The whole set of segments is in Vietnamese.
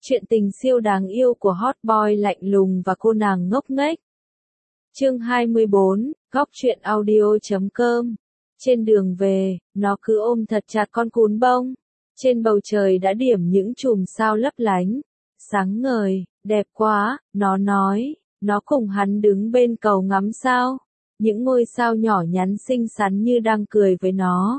Chuyện tình siêu đáng yêu của hot boy lạnh lùng và cô nàng ngốc nghếch. Chương 24, góc truyện audio.com. Trên đường về, nó cứ ôm thật chặt con cún bông. Trên bầu trời đã điểm những chùm sao lấp lánh, sáng ngời, đẹp quá, nó nói. Nó cùng hắn đứng bên cầu ngắm sao. Những ngôi sao nhỏ nhắn xinh xắn như đang cười với nó.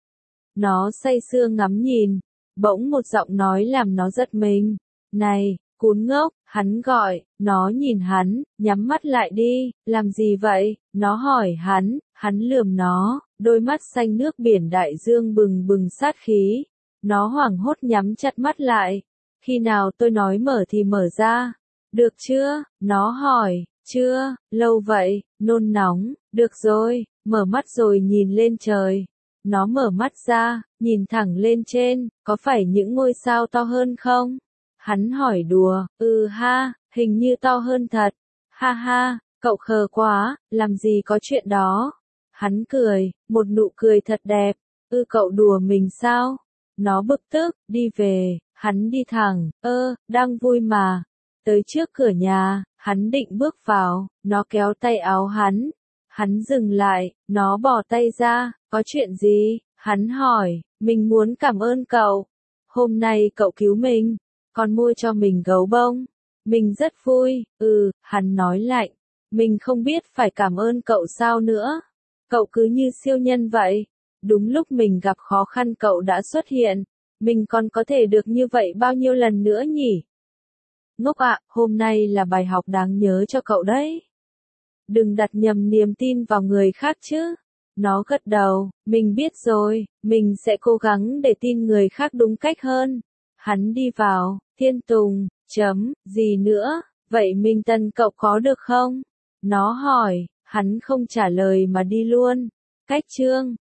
Nó say sưa ngắm nhìn. Bỗng một giọng nói làm nó giật mình. Này, cún ngốc, hắn gọi. Nó nhìn hắn, nhắm mắt lại đi. Làm gì vậy? Nó hỏi hắn lườm nó. Đôi mắt xanh nước biển đại dương bừng bừng sát khí. Nó hoảng hốt nhắm chặt mắt lại. Khi nào tôi nói mở thì mở ra. Được chưa? Nó hỏi. Chưa, lâu vậy, nôn nóng. Được rồi, mở mắt rồi nhìn lên trời. Nó mở mắt ra, nhìn thẳng lên trên, có phải những ngôi sao to hơn không? Hắn hỏi đùa, ha, hình như to hơn thật. Ha ha, cậu khờ quá, làm gì có chuyện đó. Hắn cười, một nụ cười thật đẹp. Cậu đùa mình sao? Nó bực tức, đi về, hắn đi thẳng, đang vui mà. Tới trước cửa nhà, hắn định bước vào, nó kéo tay áo hắn. Hắn dừng lại, nó bỏ tay ra, có chuyện gì? Hắn hỏi, mình muốn cảm ơn cậu. Hôm nay cậu cứu mình, còn mua cho mình gấu bông. Mình rất vui, hắn nói lạnh. Mình không biết phải cảm ơn cậu sao nữa. Cậu cứ như siêu nhân vậy. Đúng lúc mình gặp khó khăn cậu đã xuất hiện. Mình còn có thể được như vậy bao nhiêu lần nữa nhỉ? Ngốc ạ, hôm nay là bài học đáng nhớ cho cậu đấy. Đừng đặt nhầm niềm tin vào người khác chứ. Nó gật đầu, mình biết rồi, mình sẽ cố gắng để tin người khác đúng cách hơn. Hắn đi vào, Thiên Tùng, gì nữa, vậy Minh Tân cậu có được không? Nó hỏi, hắn không trả lời mà đi luôn. Cách chương